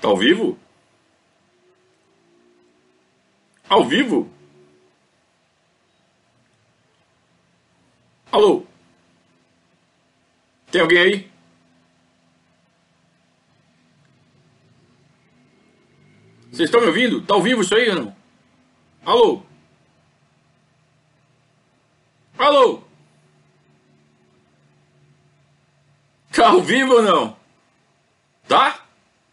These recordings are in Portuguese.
Tá ao vivo? Ao vivo? Alô? Tem alguém aí? Vocês estão me ouvindo? Tá ao vivo isso aí ou não? Alô? Alô? Tá ao vivo ou não? Tá?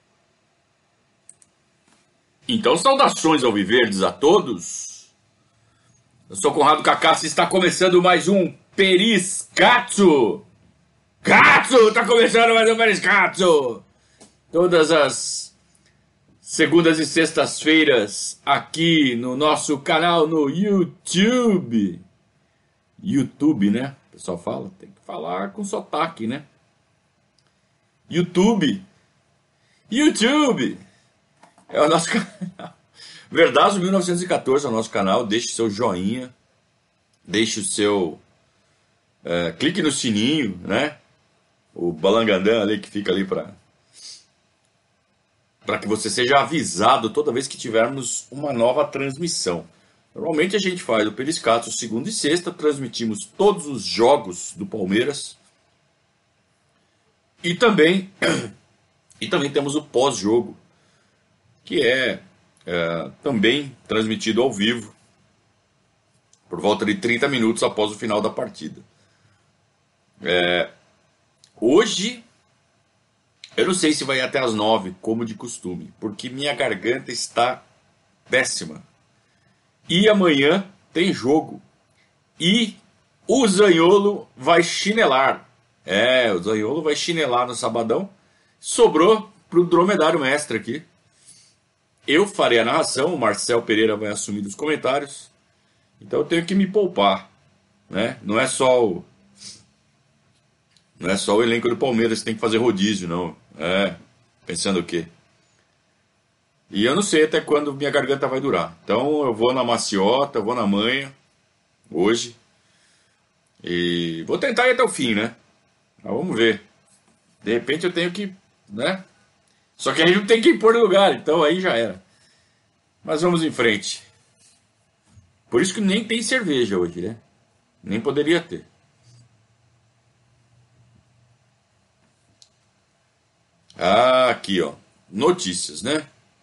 Então, saudações alviverdes a todos. Eu sou Conrado Cacassi e está começando mais um Periscatso. Catso! Tá começando mais um Periscatso. Todas as segundas e sextas-feiras aqui no nosso canal no YouTube. YouTube, né? O pessoal fala, tem que falar com sotaque, né? YouTube. É o nosso canal. Verdazo 1914 é o nosso canal. Deixe seu joinha. Deixe o seu... clique no sininho, né? O balangandã ali que fica ali para que você seja avisado toda vez que tivermos uma nova transmissão. Normalmente a gente faz o Periscatso segunda e sexta. Transmitimos todos os jogos do Palmeiras. E também temos o pós-jogo, que é também transmitido ao vivo, por volta de 30 minutos após o final da partida. Hoje, eu não sei se vai até às 9, como de costume, porque minha garganta está péssima. E amanhã tem jogo. E o Zaniolo vai chinelar. O Zaniolo vai chinelar no sabadão. Sobrou para o dromedário mestre aqui. Eu farei a narração, o Marcel Pereira vai assumir os comentários. Então eu tenho que me poupar, né? Não é só o elenco do Palmeiras que tem que fazer rodízio, não. Pensando o quê? E eu não sei até quando minha garganta vai durar. Então eu vou na maciota, vou na manha, hoje. E vou tentar ir até o fim, né? Mas vamos ver. De repente eu tenho que, né? Só que a gente não tem que impor no lugar, então aí já era. Mas vamos em frente. Por isso que nem tem cerveja hoje, né? Nem poderia ter. Aqui, ó. Notícias, né?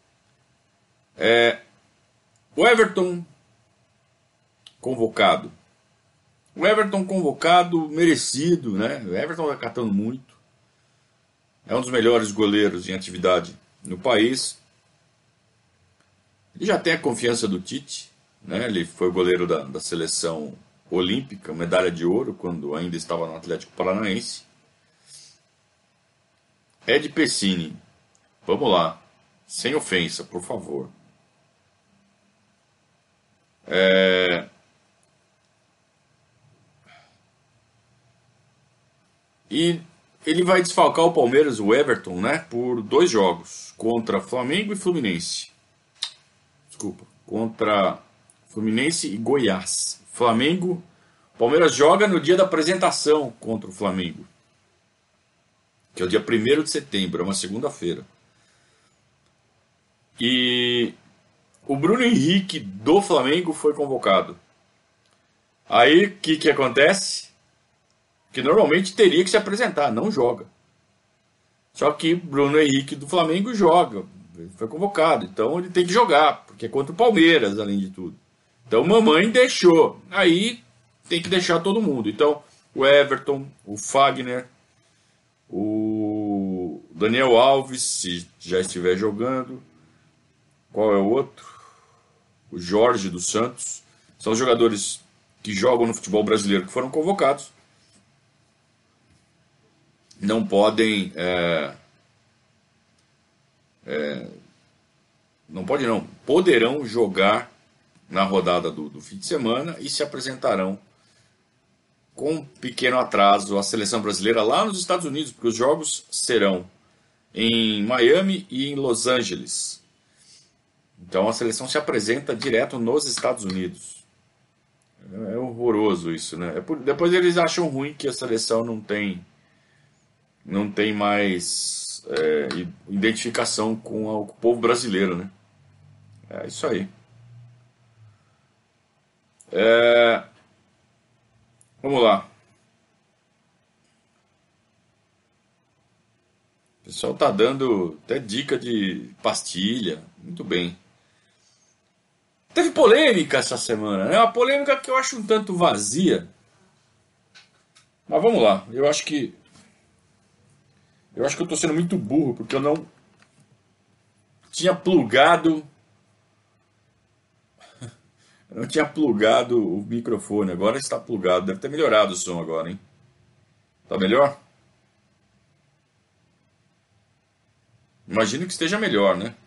O Everton convocado. O Everton convocado, merecido, né? O Everton tá catando muito. É um dos melhores goleiros em atividade no país. Ele já tem a confiança do Tite, né? Ele foi o goleiro da seleção olímpica, medalha de ouro, quando ainda estava no Atlético Paranaense. Ed Pessini, vamos lá, sem ofensa, por favor. E ele vai desfalcar o Palmeiras, o Everton, né, por 2 jogos, contra Flamengo e Fluminense. Contra Fluminense e Goiás. Palmeiras joga no dia da apresentação contra o Flamengo, que é o dia 1º de setembro, é uma segunda-feira. E o Bruno Henrique do Flamengo foi convocado. Aí o que acontece? Que normalmente teria que se apresentar, não joga. Só que Bruno Henrique do Flamengo joga, ele foi convocado, então ele tem que jogar, porque é contra o Palmeiras, além de tudo. Então mamãe deixou, aí tem que deixar todo mundo. Então o Everton, o Fagner, o Daniel Alves, se já estiver jogando, qual é o outro? O Jorge dos Santos, são os jogadores que jogam no futebol brasileiro que foram convocados. Não podem poderão jogar na rodada do fim de semana e se apresentarão com um pequeno atraso à seleção brasileira lá nos Estados Unidos, porque os jogos serão em Miami e em Los Angeles. Então a seleção se apresenta direto nos Estados Unidos. É horroroso isso, né? Depois eles acham ruim que a seleção não tem mais identificação com o povo brasileiro, né? É isso aí. Vamos lá. O pessoal tá dando até dica de pastilha. Muito bem. Teve polêmica essa semana, né? Uma polêmica que eu acho um tanto vazia. Mas vamos lá. Eu acho que eu tô sendo muito burro porque eu não tinha plugado. Eu não tinha plugado o microfone. Agora está plugado. Deve ter melhorado o som agora, hein? Tá melhor? Imagino que esteja melhor, né?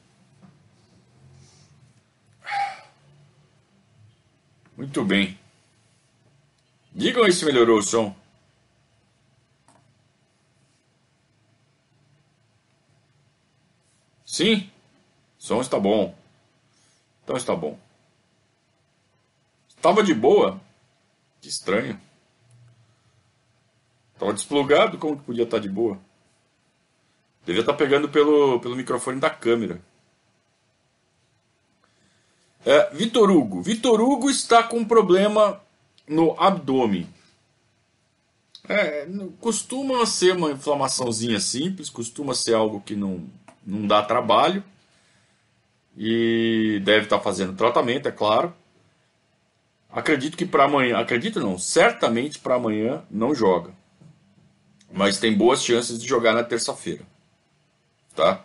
Muito bem. Digam aí se melhorou o som. Sim? O som está bom. Então está bom. Estava de boa? Que estranho. Estava desplugado? Como que podia estar de boa? Devia estar pegando pelo microfone da câmera. Vitor Hugo. Vitor Hugo está com um problema no abdômen. Costuma ser uma inflamaçãozinha simples, costuma ser algo que não dá trabalho. E deve estar fazendo tratamento, é claro. Acredito que para amanhã, acredito não, certamente para amanhã não joga. Mas tem boas chances de jogar na terça-feira. Tá?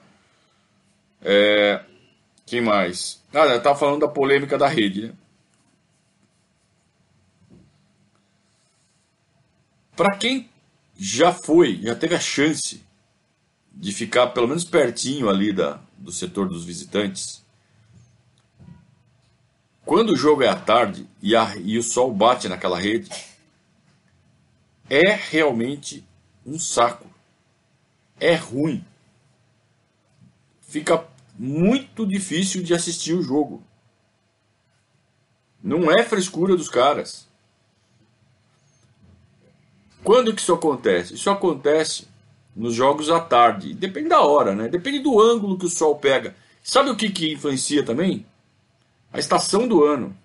Quem mais? Eu tava falando da polêmica da rede, né? Para quem já teve a chance de ficar pelo menos pertinho ali do setor dos visitantes, quando o jogo é à tarde e o sol bate naquela rede, é realmente um saco. É ruim. Fica muito difícil de assistir o jogo. Não é frescura dos caras. Quando que isso acontece? Isso acontece nos jogos à tarde. Depende da hora, né? Depende do ângulo que o sol pega. Sabe o que influencia também? A estação do ano.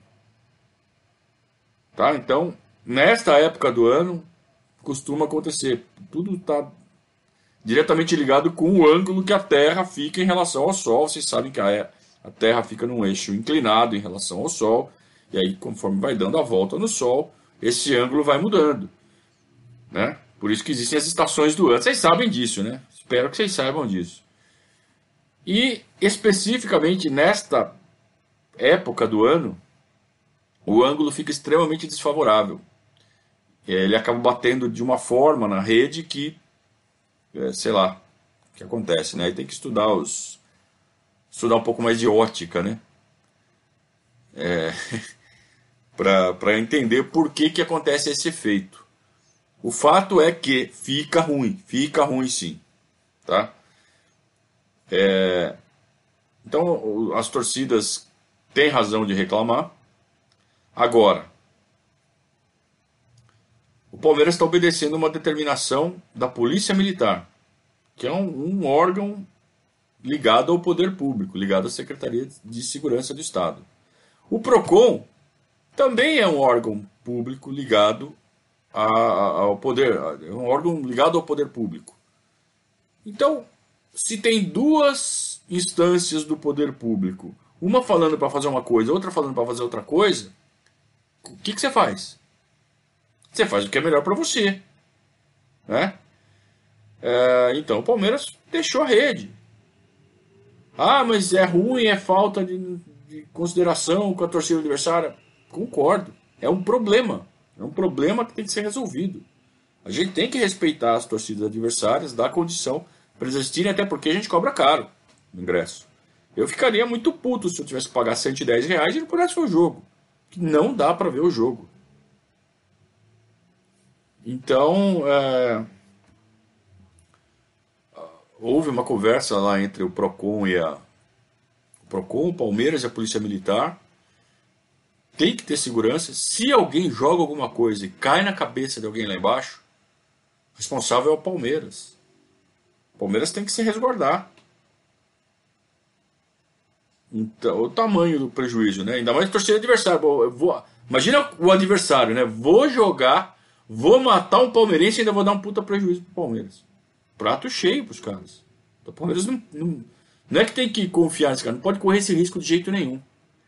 Tá? Então, nesta época do ano, costuma acontecer. Tudo está diretamente ligado com o ângulo que a Terra fica em relação ao Sol. Vocês sabem que a Terra fica num eixo inclinado em relação ao Sol. E aí, conforme vai dando a volta no Sol, esse ângulo vai mudando. Né? Por isso que existem as estações do ano. Vocês sabem disso, né? Espero que vocês saibam disso. E, especificamente nesta época do ano, o ângulo fica extremamente desfavorável. Ele acaba batendo de uma forma na rede que, sei lá, o que acontece, né? Aí tem que estudar um pouco mais de ótica, né? Para entender por que acontece esse efeito. O fato é que fica ruim sim, tá? Então as torcidas têm razão de reclamar. Agora, o Palmeiras está obedecendo uma determinação da Polícia Militar, que é um órgão ligado ao poder público, ligado à Secretaria de Segurança do Estado. O PROCON também é um órgão público ligado ao poder, é um órgão ligado ao poder público. Então, se tem duas instâncias do poder público, uma falando para fazer uma coisa, outra falando para fazer outra coisa, o que você faz? Você faz o que é melhor para você, né? Então o Palmeiras deixou a rede. Mas é ruim, é falta de consideração com a torcida adversária. Concordo, é um problema. É um problema que tem que ser resolvido. A gente tem que respeitar as torcidas adversárias, dar condição para eles assistirem, até porque a gente cobra caro no ingresso. Eu ficaria muito puto se eu tivesse que pagar R$ 110 e não pudesse ver o jogo. Que não dá para ver o jogo. Então, houve uma conversa lá entre o PROCON o Palmeiras e a Polícia Militar. Tem que ter segurança. Se alguém joga alguma coisa e cai na cabeça de alguém lá embaixo, o responsável é o Palmeiras. O Palmeiras tem que se resguardar. Então, o tamanho do prejuízo, né? Ainda mais torcida adversária. Imagina o adversário, né? Vou jogar, vou matar um palmeirense e ainda vou dar um puta prejuízo pro Palmeiras. Prato cheio pros caras. O Palmeiras não é que tem que confiar nesse cara, não pode correr esse risco de jeito nenhum.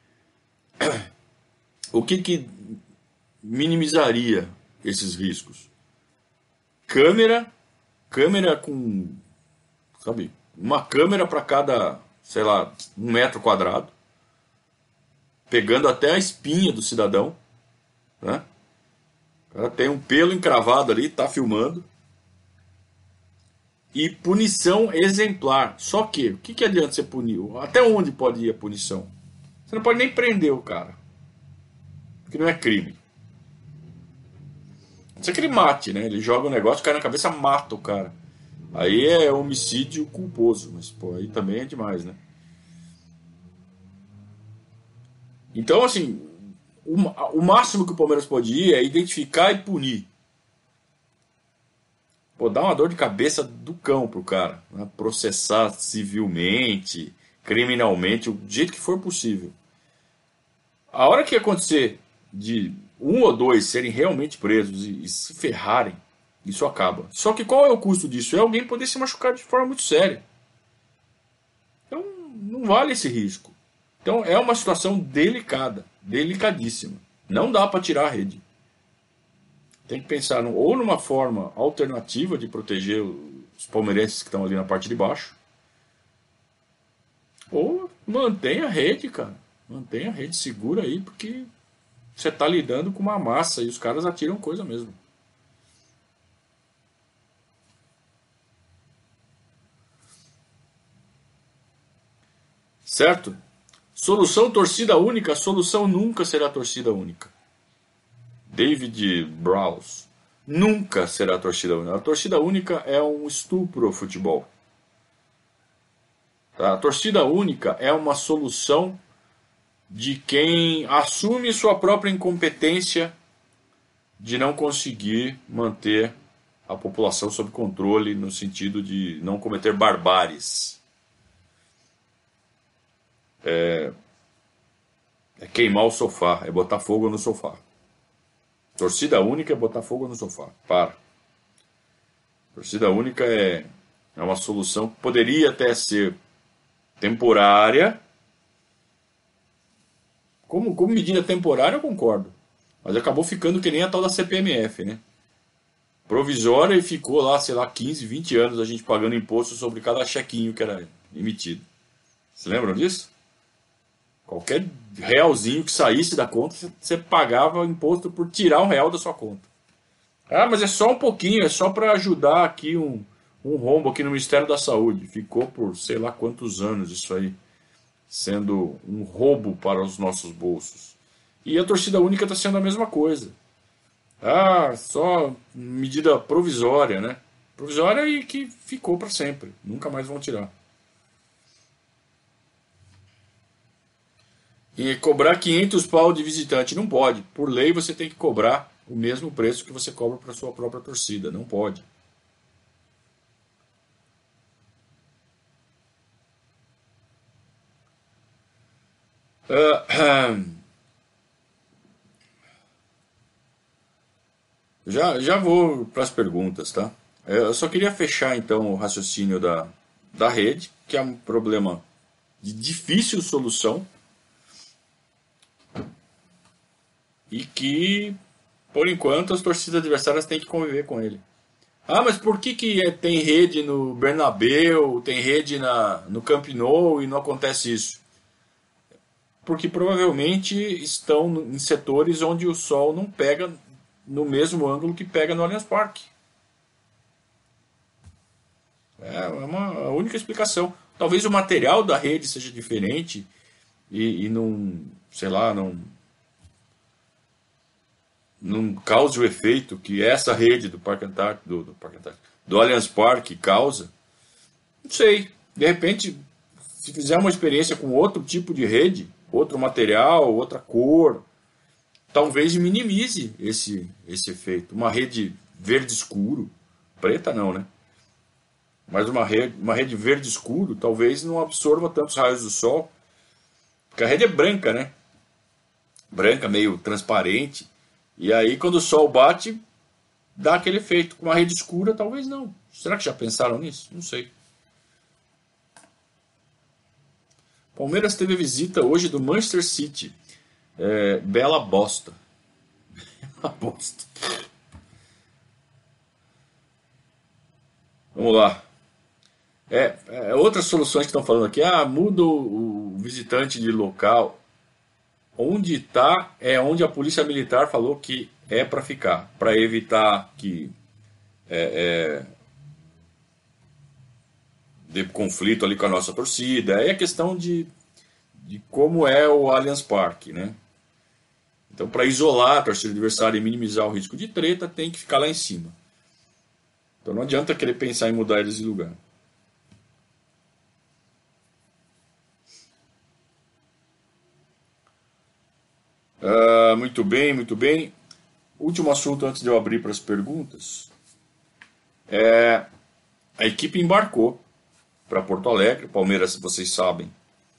O que minimizaria esses riscos? Câmera com, sabe, uma câmera para cada, sei lá, 1 metro quadrado, pegando até a espinha do cidadão, né? O cara tem um pelo encravado ali, tá filmando. E punição exemplar. Só que, o que adianta você punir? Até onde pode ir a punição? Você não pode nem prender o cara, porque não é crime. Não sei que ele mate, né? Ele joga o negócio, cai na cabeça, mata o cara. Aí é homicídio culposo, mas pô, aí também é demais, né? Então, assim, o máximo que o Palmeiras pode ir é identificar e punir. Pô, dá uma dor de cabeça do cão pro cara, né? Processar civilmente, criminalmente, do jeito que for possível. A hora que acontecer de um ou dois serem realmente presos e se ferrarem, isso acaba. Só que qual é o custo disso? É alguém poder se machucar de forma muito séria. Então não vale esse risco. Então é uma situação delicada, delicadíssima. Não dá para tirar a rede. Tem que pensar ou numa forma alternativa de proteger os palmeirenses que estão ali na parte de baixo, ou mantenha a rede, cara. Mantenha a rede segura aí, porque você está lidando com uma massa e os caras atiram coisa mesmo. Certo? Solução torcida única, solução nunca será torcida única. David Browse. Nunca será torcida única. A torcida única é um estupro ao futebol. Tá? A torcida única é uma solução de quem assume sua própria incompetência de não conseguir manter a população sob controle no sentido de não cometer barbáries. É queimar o sofá, é botar fogo no sofá. Torcida única é botar fogo no sofá. Para. Torcida única é uma solução que poderia até ser temporária. Como medida temporária, eu concordo. Mas acabou ficando que nem a tal da CPMF, né? Provisória e ficou lá, sei lá, 15, 20 anos a gente pagando imposto sobre cada chequinho que era emitido. Você lembram disso? Qualquer realzinho que saísse da conta, você pagava imposto por tirar R$1 da sua conta. Ah, mas é só um pouquinho, é só para ajudar aqui um rombo aqui no Ministério da Saúde. Ficou por sei lá quantos anos isso aí, sendo um roubo para os nossos bolsos. E a torcida única está sendo a mesma coisa. Ah, só medida provisória, né? Provisória e que ficou para sempre. Nunca mais vão tirar. E cobrar 500 pau de visitante não pode. Por lei você tem que cobrar o mesmo preço que você cobra para sua própria torcida. Não pode. Já vou para as perguntas, tá? Eu só queria fechar então o raciocínio da rede, que é um problema de difícil solução e que, por enquanto, as torcidas adversárias têm que conviver com ele. Ah, mas por que tem rede no Bernabéu, tem rede no Camp Nou e não acontece isso? Porque provavelmente estão em setores onde o sol não pega no mesmo ângulo que pega no Allianz Parque. É a única explicação. Talvez o material da rede seja diferente e não, sei lá, não cause o efeito que essa rede do Parque Antártico, do Allianz Parque causa. Não sei. De repente, se fizer uma experiência com outro tipo de rede, outro material, outra cor, talvez minimize esse efeito. Uma rede verde escuro, preta não, né? Mas uma rede verde escuro talvez não absorva tantos raios do sol, porque a rede é branca, né? Branca, meio transparente. E aí quando o sol bate, dá aquele efeito. Com uma rede escura, talvez não. Será que já pensaram nisso? Não sei. Palmeiras teve visita hoje do Manchester City. Bela bosta. Uma bosta. Vamos lá. Outras soluções que estão falando aqui. Muda o visitante de local. Onde está é onde a polícia militar falou que é para ficar. Para evitar que dê conflito ali com a nossa torcida. É a questão de como é o Allianz Parque, né? Então, para isolar a torcida adversária e minimizar o risco de treta, tem que ficar lá em cima. Então não adianta querer pensar em mudar eles de lugar. Muito bem, muito bem. Último assunto antes de eu abrir para as perguntas. A equipe embarcou para Porto Alegre. Palmeiras, vocês sabem,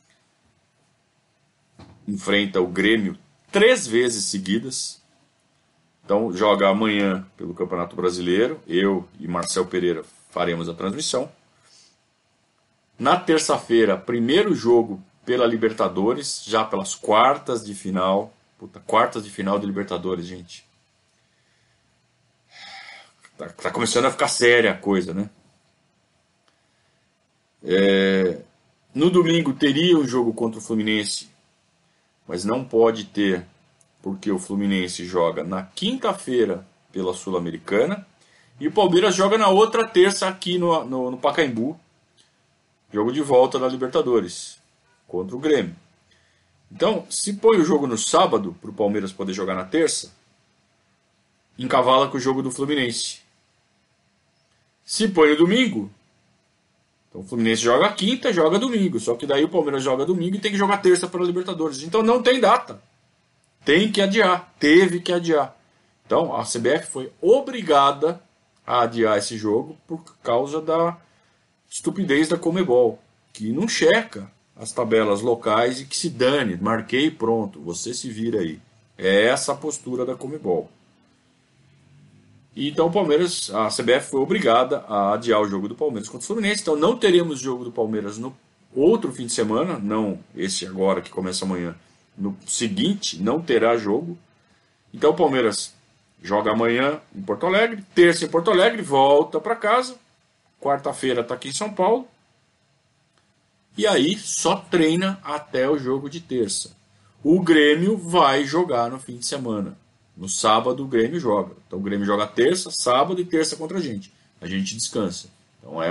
enfrenta o Grêmio 3 vezes seguidas. Então joga amanhã pelo Campeonato Brasileiro. Eu e Marcel Pereira faremos a transmissão. Na terça-feira, primeiro jogo pela Libertadores, já pelas quartas de final. Quartas de final de Libertadores, gente. Tá começando a ficar séria a coisa, né? No domingo teria um jogo contra o Fluminense, mas não pode ter, porque o Fluminense joga na quinta-feira pela Sul-Americana e o Palmeiras joga na outra terça aqui no Pacaembu, jogo de volta da Libertadores contra o Grêmio. Então, se põe o jogo no sábado para o Palmeiras poder jogar na terça, encavala com o jogo do Fluminense. Se põe no domingo, então o Fluminense joga quinta, joga domingo. Só que daí o Palmeiras joga domingo e tem que jogar terça para a Libertadores. Então não tem data. Tem que adiar. Teve que adiar. Então a CBF foi obrigada a adiar esse jogo por causa da estupidez da Conmebol, que não checa as tabelas locais e que se dane. Marquei e pronto. Você se vira aí. É essa a postura da Conmebol. E então o Palmeiras, a CBF foi obrigada a adiar o jogo do Palmeiras contra o Fluminense. Então não teremos jogo do Palmeiras no outro fim de semana, não esse agora que começa amanhã. No seguinte não terá jogo. Então o Palmeiras joga amanhã em Porto Alegre, terça em Porto Alegre, volta para casa. Quarta-feira está aqui em São Paulo. E aí só treina até o jogo de terça. O Grêmio vai jogar no fim de semana. No sábado o Grêmio joga. Então o Grêmio joga terça, sábado e terça contra a gente. A gente descansa. Então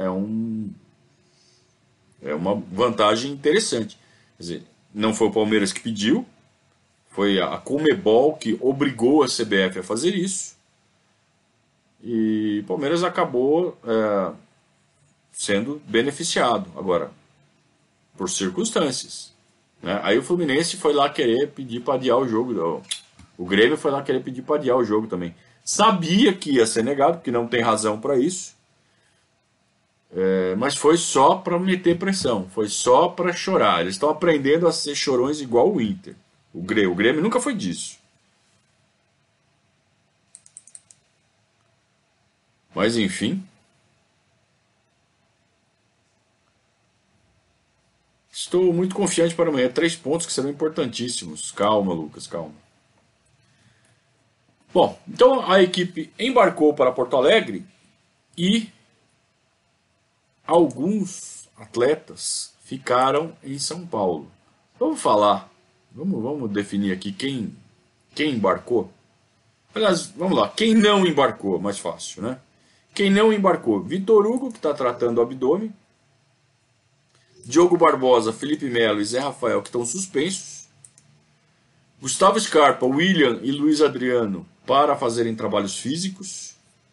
é uma vantagem interessante. Quer dizer, não foi o Palmeiras que pediu, foi a Conmebol que obrigou a CBF a fazer isso. E o Palmeiras acabou sendo beneficiado. Agora, por circunstâncias. Né? Aí o Fluminense foi lá querer pedir para adiar o jogo. O Grêmio foi lá querer pedir para adiar o jogo também. Sabia que ia ser negado, porque não tem razão para isso. Mas foi só para meter pressão. Foi só para chorar. Eles estão aprendendo a ser chorões igual o Inter. O Grêmio nunca foi disso. Mas enfim. Estou muito confiante para amanhã. 3 pontos que serão importantíssimos. Calma, Lucas, calma. Bom, então a equipe embarcou para Porto Alegre e alguns atletas ficaram em São Paulo. Vamos falar, vamos definir aqui quem embarcou. Aliás, vamos lá, quem não embarcou, mais fácil, né? Quem não embarcou? Vitor Hugo, que está tratando o abdômen. Diogo Barbosa, Felipe Melo e Zé Rafael, que estão suspensos. Gustavo Scarpa, William e Luiz Adriano para fazerem trabalhos físicos.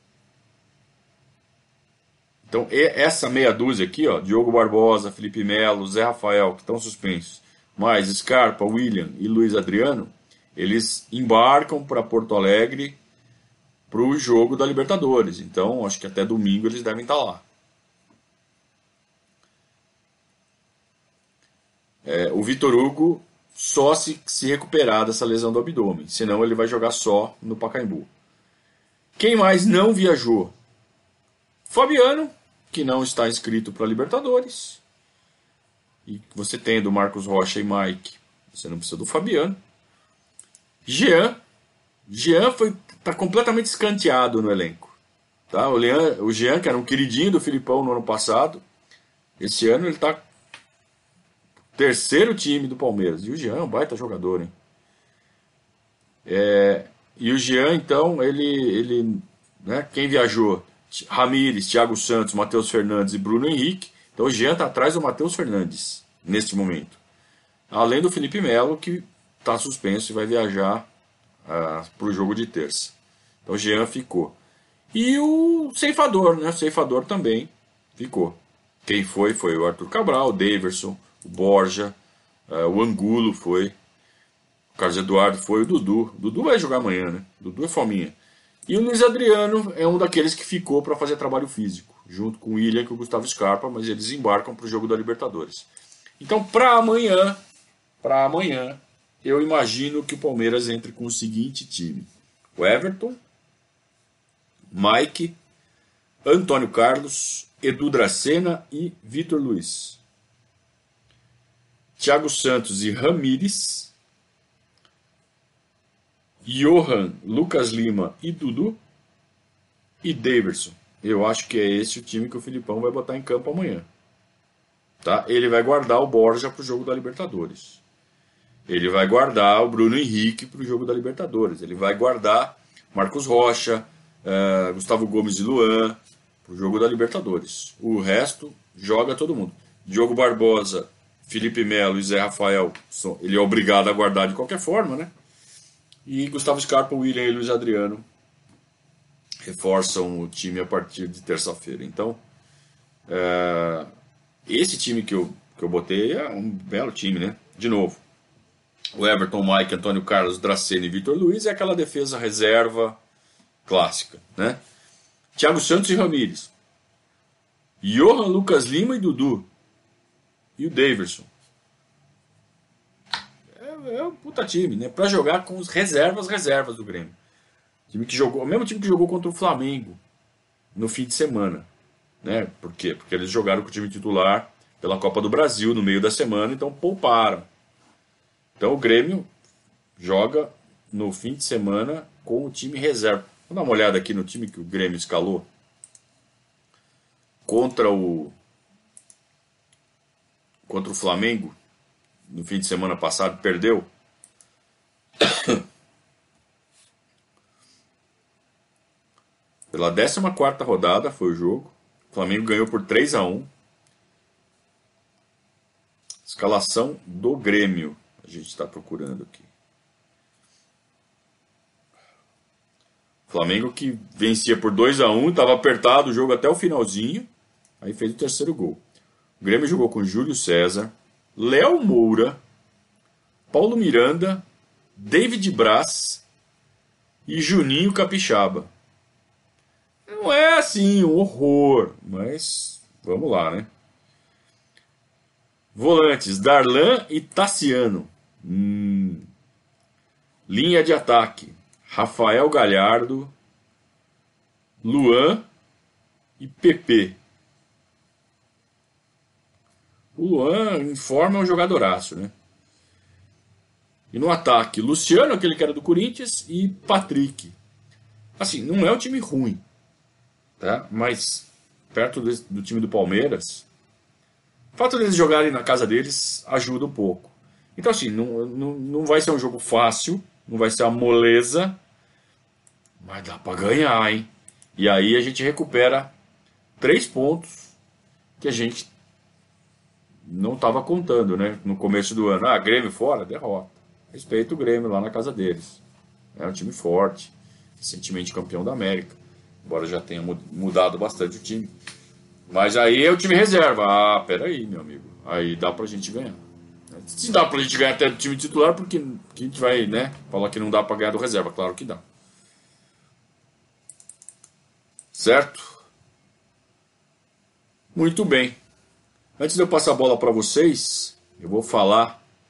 Então, essa meia dúzia aqui, ó, Diogo Barbosa, Felipe Melo, Zé Rafael, que estão suspensos, mais Scarpa, William e Luiz Adriano, eles embarcam para Porto Alegre para o jogo da Libertadores. Então, acho que até domingo eles devem estar lá. Vitor Hugo só se recuperar dessa lesão do abdômen, senão ele vai jogar só no Pacaembu. Quem mais não viajou? Fabiano, que não está inscrito para Libertadores. E você tendo Marcos Rocha e Mike, você não precisa do Fabiano. Jean está completamente escanteado no elenco. Tá? O Jean, que era um queridinho do Filipão no ano passado, esse ano ele está terceiro time do Palmeiras. E o Jean é um baita jogador, hein? E o Jean, então, ele né, quem viajou? Ramires, Thiago Santos, Matheus Fernandes e Bruno Henrique. Então o Jean está atrás do Matheus Fernandes, neste momento. Além do Felipe Melo, que está suspenso e vai viajar para o jogo de terça. Então o Jean ficou. E o Ceifador, né? O Ceifador também ficou. Quem foi o Arthur Cabral, o Daverson, o Borja, o Angulo foi. O Carlos Eduardo foi, o Dudu. O Dudu vai jogar amanhã, né? O Dudu é fominha. E o Luiz Adriano é um daqueles que ficou para fazer trabalho físico, junto com o William e com o Gustavo Scarpa, mas eles embarcam para o jogo da Libertadores. Então, para amanhã, eu imagino que o Palmeiras entre com o seguinte time: o Everton, Mike, Antônio Carlos, Edu Dracena e Vitor Luiz. Thiago Santos e Ramires. Johan, Lucas Lima e Dudu. E Daverson. Eu acho que é esse o time que o Filipão vai botar em campo amanhã. Tá? Ele vai guardar o Borja para o jogo da Libertadores. Ele vai guardar o Bruno Henrique para o jogo da Libertadores. Ele vai guardar Marcos Rocha, Gustavo Gomes e Luan para o jogo da Libertadores. O resto joga todo mundo. Diogo Barbosa, Felipe Melo e Zé Rafael, ele é obrigado a guardar de qualquer forma, né? E Gustavo Scarpa, William e Luiz Adriano reforçam o time a partir de terça-feira. Então, esse time que eu botei é um belo time, né? De novo, o Everton, Mike, Antônio Carlos, Dracena e Vitor Luiz é aquela defesa reserva clássica, né? Thiago Santos e Ramires. Johan, Lucas Lima e Dudu. E o Daverson. É um puta time, né? Pra jogar com os reservas do Grêmio. Time que jogou, o mesmo time que jogou contra o Flamengo no fim de semana. Né? Por quê? Porque eles jogaram com o time titular pela Copa do Brasil no meio da semana, então pouparam. Então o Grêmio joga no fim de semana com o time reserva. Vamos dar uma olhada aqui no time que o Grêmio escalou contra o Flamengo no fim de semana passado, perdeu. Pela 14ª rodada foi o jogo. O Flamengo ganhou por 3-1. Escalação do Grêmio. A gente está procurando aqui. Flamengo que vencia por 2-1, estava apertado o jogo até o finalzinho. Aí fez o terceiro gol. O Grêmio jogou com Júlio César, Léo Moura, Paulo Miranda, David Braz e Juninho Capixaba. Não é assim um horror, mas vamos lá, né? Volantes, Darlan e Tassiano. Linha de ataque, Rafael Galhardo, Luan e Pepe. O Luan em forma é um jogadoraço, né? E no ataque, Luciano, aquele que era do Corinthians, e Patrick. Assim, não é um time ruim, tá? Mas perto do time do Palmeiras, o fato deles jogarem na casa deles ajuda um pouco. Então assim, não vai ser um jogo fácil, não vai ser uma moleza, mas dá pra ganhar, hein? E aí a gente recupera 3 pontos que a gente não estava contando, né? No começo do ano. Grêmio fora, derrota. Respeito o Grêmio lá na casa deles. É um time forte, recentemente campeão da América, embora já tenha mudado bastante o time. Mas aí é o time reserva. Peraí, meu amigo. Aí dá pra gente ganhar. Se dá pra gente ganhar até do time titular, porque a gente vai, né, falar que não dá pra ganhar do reserva? Claro que dá. Certo? Muito bem. Antes de eu passar a bola para vocês, eu vou falar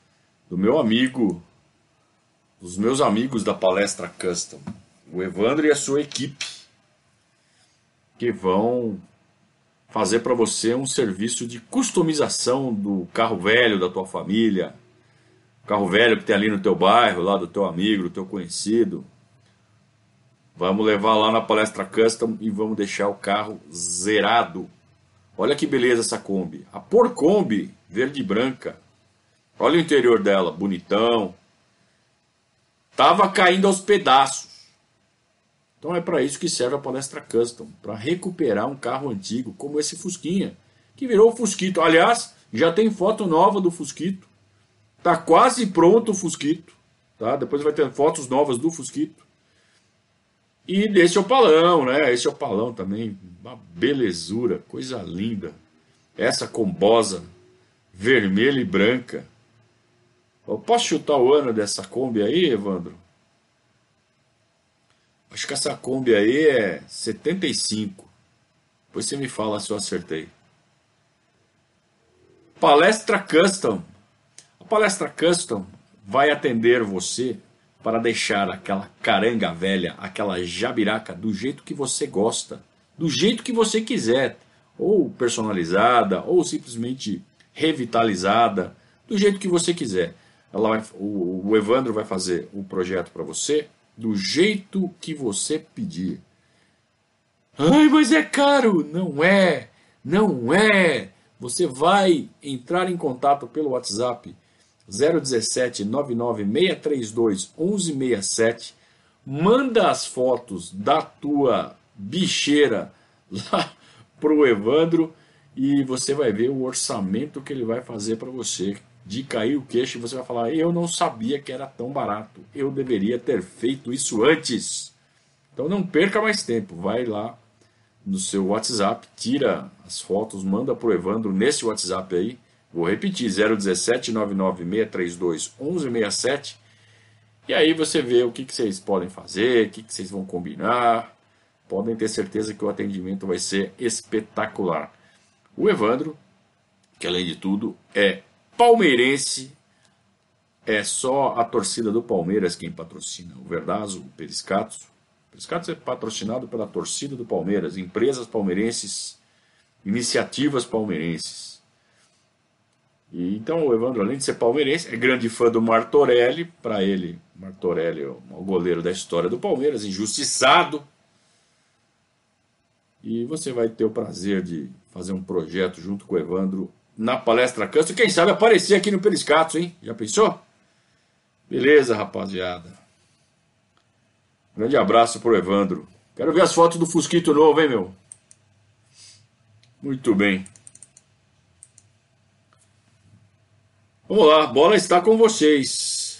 do meu amigo, dos meus amigos da Palestra Custom, o Evandro e a sua equipe, que vão fazer para você um serviço de customização do carro velho da tua família, carro velho que tem ali no teu bairro, lá do teu amigo, do teu conhecido. Vamos levar lá na Palestra Custom e vamos deixar o carro zerado. Olha que beleza essa Kombi. A Por Kombi, verde e branca. Olha o interior dela, bonitão. Tava caindo aos pedaços. Então é para isso que serve a Palestra Custom, para recuperar um carro antigo como esse Fusquinha, que virou o Fusquito. Aliás, já tem foto nova do Fusquito. Tá quase pronto o Fusquito, tá? Depois vai ter fotos novas do Fusquito. E desse opalão, né? Esse opalão também, uma belezura, coisa linda. Essa combosa vermelha e branca. Eu posso chutar o ano dessa Kombi aí, Evandro? Acho que essa Kombi aí é 75. Depois você me fala se eu acertei. Palestra Custom. A Palestra Custom vai atender você para deixar aquela caranga velha, aquela jabiraca do jeito que você gosta, do jeito que você quiser, ou personalizada, ou simplesmente revitalizada, do jeito que você quiser. O Evandro vai fazer o projeto para você do jeito que você pedir. Ai, mas é caro! Não é! Não é! Você vai entrar em contato pelo WhatsApp 017 99632 1167, manda as fotos da tua bicheira lá pro Evandro e você vai ver o orçamento que ele vai fazer para você, de cair o queixo, e você vai falar: eu não sabia que era tão barato, eu deveria ter feito isso antes. Então não perca mais tempo, vai lá no seu WhatsApp, tira as fotos, manda pro Evandro nesse WhatsApp aí. Vou repetir, 017 99632 1167. E aí você vê o que vocês podem fazer, o que vocês vão combinar. Podem ter certeza que o atendimento vai ser espetacular. O Evandro, que além de tudo é palmeirense, é só a torcida do Palmeiras quem patrocina. O Verdazo, o Periscatos. O Periscatos é patrocinado pela torcida do Palmeiras, empresas palmeirenses, iniciativas palmeirenses. E então o Evandro, além de ser palmeirense, é grande fã do Martorelli. Para ele, Martorelli é o goleiro da história do Palmeiras, injustiçado. E você vai ter o prazer de fazer um projeto junto com o Evandro na Palestra Custom. Quem sabe aparecer aqui no Periscatos, hein? Já pensou? Beleza, rapaziada. Grande abraço pro Evandro. Quero ver as fotos do Fusquito novo, hein, meu? Muito bem. Vamos lá, a bola está com vocês.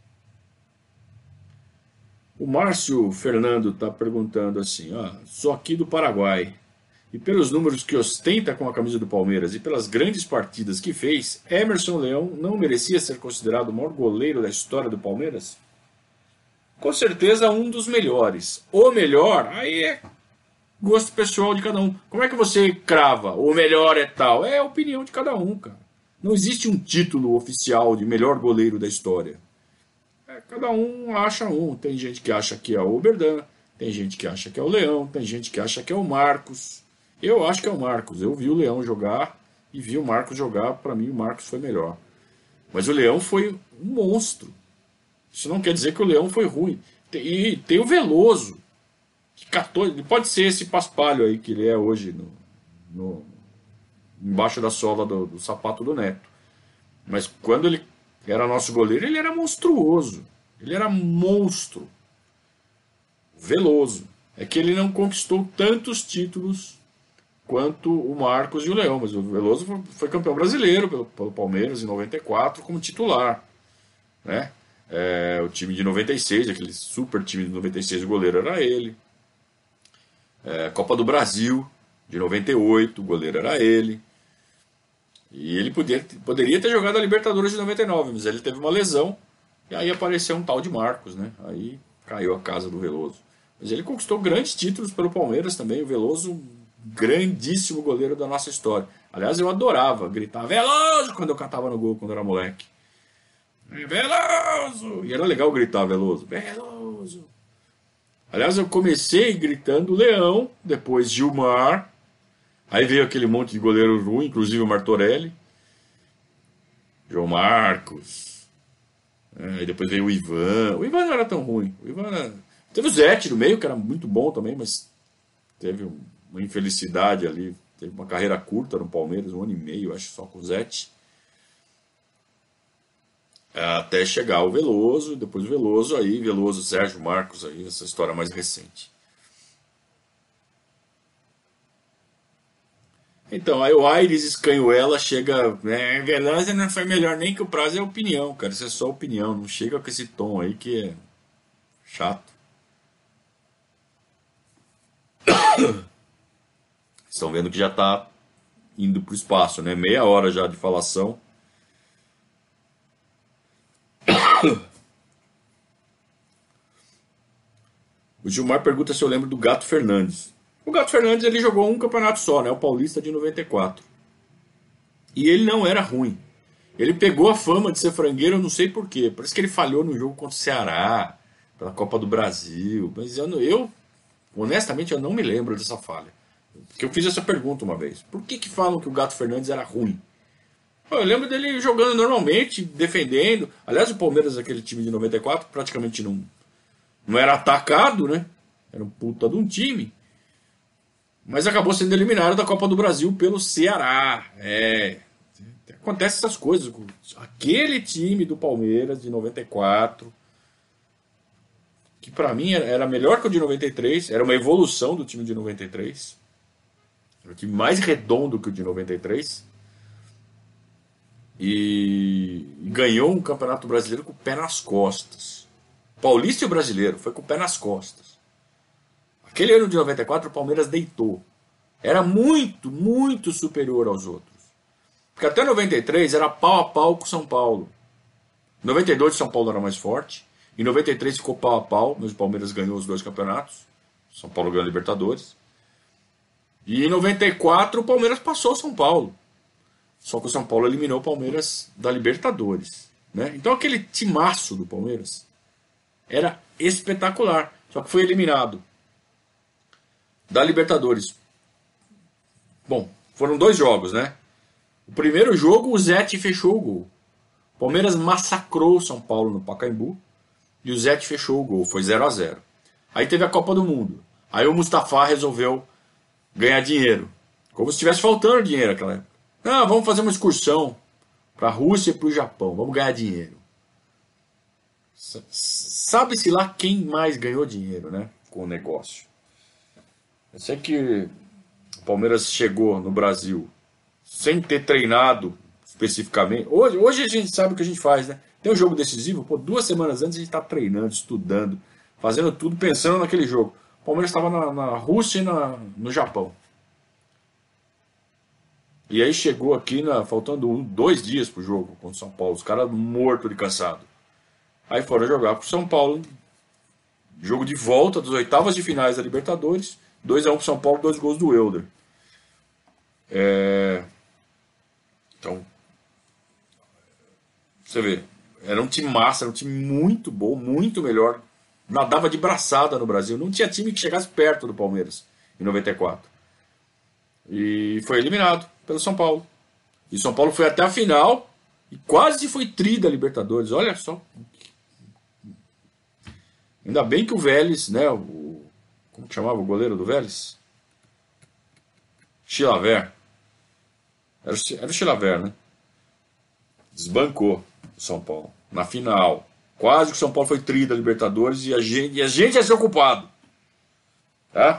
O Márcio Fernando está perguntando assim: sou aqui do Paraguai, e pelos números que ostenta com a camisa do Palmeiras e pelas grandes partidas que fez, Emerson Leão não merecia ser considerado o maior goleiro da história do Palmeiras? Com certeza um dos melhores. O melhor, aí é gosto pessoal de cada um. Como é que você crava? O melhor é tal? É a opinião de cada um, cara. Não existe um título oficial de melhor goleiro da história. Cada um acha um. Tem gente que acha que é o Oberdan, tem gente que acha que é o Leão, tem gente que acha que é o Marcos. Eu acho que é o Marcos. Eu vi o Leão jogar e vi o Marcos jogar. Para mim, o Marcos foi melhor. Mas o Leão foi um monstro. Isso não quer dizer que o Leão foi ruim. E tem o Veloso, que catou, ele pode ser esse paspalho aí que ele é hoje embaixo da sola do sapato do Neto. Mas quando ele era nosso goleiro, ele era monstruoso. Ele era monstro. Veloso. É que ele não conquistou tantos títulos quanto o Marcos e o Leão. Mas o Veloso foi campeão brasileiro pelo Palmeiras em 94 como titular. Né? O time de 96, aquele super time de 96, o goleiro era ele. Copa do Brasil de 98, o goleiro era ele. E ele poderia ter jogado a Libertadores de 99, mas ele teve uma lesão. E aí apareceu um tal de Marcos, né? Aí caiu a casa do Veloso. Mas ele conquistou grandes títulos pelo Palmeiras também. O Veloso, grandíssimo goleiro da nossa história. Aliás, eu adorava gritar Veloso quando eu catava no gol, quando eu era moleque. Veloso! E era legal gritar Veloso. Veloso! Aliás, eu comecei gritando Leão, depois Gilmar, aí veio aquele monte de goleiro ruim, inclusive o Martorelli, João Marcos, aí depois veio o Ivan. O Ivan não era tão ruim. O Ivan era... Teve o Zete no meio, que era muito bom também, mas teve uma infelicidade ali. Teve uma carreira curta no Palmeiras, 1 ano e meio, acho, só com o Zete. Até chegar o Veloso, depois o Veloso, aí Veloso, Sérgio Marcos, aí essa história mais recente. Então, aí o Aires Escanhuela chega. Veloso não foi melhor nem que o Prazo, é opinião, cara. Isso é só opinião. Não chega com esse tom aí que é chato. Estão vendo que já tá indo pro espaço, né? Meia hora já de falação. O Gilmar pergunta se eu lembro do Gato Fernandes. O Gato Fernandes ele jogou um campeonato só, né? O Paulista de 94. E ele não era ruim. Ele pegou a fama de ser frangueiro, eu não sei porquê. Parece que ele falhou no jogo contra o Ceará, pela Copa do Brasil. Mas honestamente, eu não me lembro dessa falha. Porque eu fiz essa pergunta uma vez. Por que falam que o Gato Fernandes era ruim? Eu lembro dele jogando normalmente, defendendo. Aliás, o Palmeiras, aquele time de 94, praticamente não era atacado, né? Era um puta de um time. Mas acabou sendo eliminado da Copa do Brasil pelo Ceará. Acontece essas coisas. Aquele time do Palmeiras de 94, que pra mim era melhor que o de 93, era uma evolução do time de 93. Era um time mais redondo que o de 93. E ganhou um campeonato brasileiro com o pé nas costas. Paulista e o brasileiro foi com o pé nas costas. Aquele ano de 94 o Palmeiras deitou. Era muito, muito superior aos outros. Porque até 93 era pau a pau com o São Paulo. Em 92 o São Paulo era mais forte. Em 93 ficou pau a pau, mas o Palmeiras ganhou os 2 campeonatos. São Paulo ganhou a Libertadores. E em 94 o Palmeiras passou o São Paulo. Só que o São Paulo eliminou o Palmeiras da Libertadores. Né? Então aquele timaço do Palmeiras era espetacular. Só que foi eliminado da Libertadores. Bom, foram 2 jogos, né? O primeiro jogo o Zete fechou o gol. O Palmeiras massacrou o São Paulo no Pacaembu e o Zete fechou o gol. Foi 0-0. Aí teve a Copa do Mundo. Aí o Mustafa resolveu ganhar dinheiro. Como se estivesse faltando dinheiro naquela época. Não, vamos fazer uma excursão para a Rússia e para o Japão. Vamos ganhar dinheiro. Sabe-se lá quem mais ganhou dinheiro, né? Com o negócio. Eu sei que o Palmeiras chegou no Brasil sem ter treinado especificamente. Hoje a gente sabe o que a gente faz, né? Tem um jogo decisivo, 2 semanas antes a gente está treinando, estudando, fazendo tudo, pensando naquele jogo. O Palmeiras estava na Rússia e no Japão. E aí chegou aqui, faltando 2 dias pro jogo contra o São Paulo. Os caras mortos de cansado. Aí foram jogar pro São Paulo. Jogo de volta das oitavas de finais da Libertadores. 2-1 pro São Paulo, 2 gols do Elder. Então, você vê, era um time massa, era um time muito bom, muito melhor. Nadava de braçada no Brasil. Não tinha time que chegasse perto do Palmeiras em 94. E foi eliminado pelo São Paulo. E São Paulo foi até a final e quase foi tri da Libertadores. Olha só. Ainda bem que o Vélez, né? Como que chamava o goleiro do Vélez? Chilavert. Era o Chilavert, né? Desbancou o São Paulo na final. Quase que o São Paulo foi tri da Libertadores e a gente ia ser ocupado. Tá?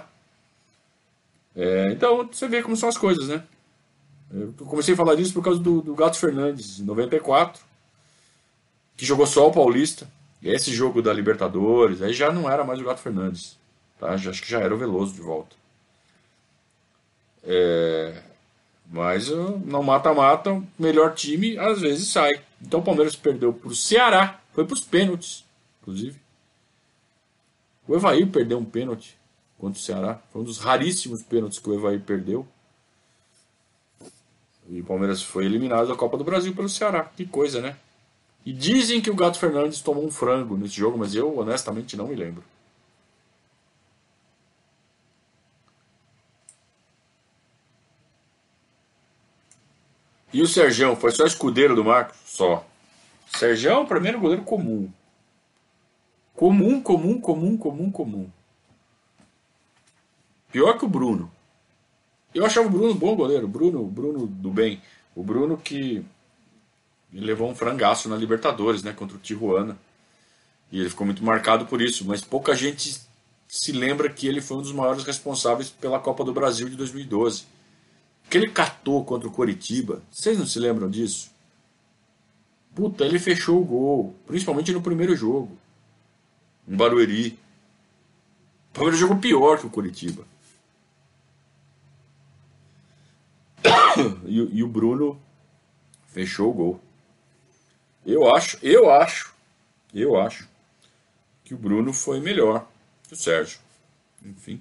Então você vê como são as coisas, né? Eu comecei a falar disso por causa do Gato Fernandes, em 94, que jogou só o Paulista. E esse jogo da Libertadores, aí já não era mais o Gato Fernandes. Tá? Acho que já era o Veloso de volta. Mas no mata-mata, o melhor time às vezes sai. Então o Palmeiras perdeu para o Ceará, foi para os pênaltis, inclusive. O Evair perdeu um pênalti contra o Ceará. Foi um dos raríssimos pênaltis que o Evair perdeu. E o Palmeiras foi eliminado da Copa do Brasil pelo Ceará. Que coisa, né? E dizem que o Gato Fernandes tomou um frango nesse jogo, mas eu honestamente não me lembro. E o Sergião, foi só escudeiro do Marcos? Só. Sergião, pra mim, era um goleiro comum. Comum, comum, comum, comum, comum. Pior que o Bruno. Eu achava o Bruno um bom goleiro. Bruno do bem. O Bruno que levou um frangaço na Libertadores, né? Contra o Tijuana. E ele ficou muito marcado por isso. Mas pouca gente se lembra que ele foi um dos maiores responsáveis pela Copa do Brasil de 2012. Que ele catou contra o Coritiba. Vocês não se lembram disso? Puta, ele fechou o gol. Principalmente no primeiro jogo. Em Barueri. O primeiro jogo pior que o Coritiba. E o Bruno fechou o gol. Eu acho que o Bruno foi melhor que o Sérgio. Enfim.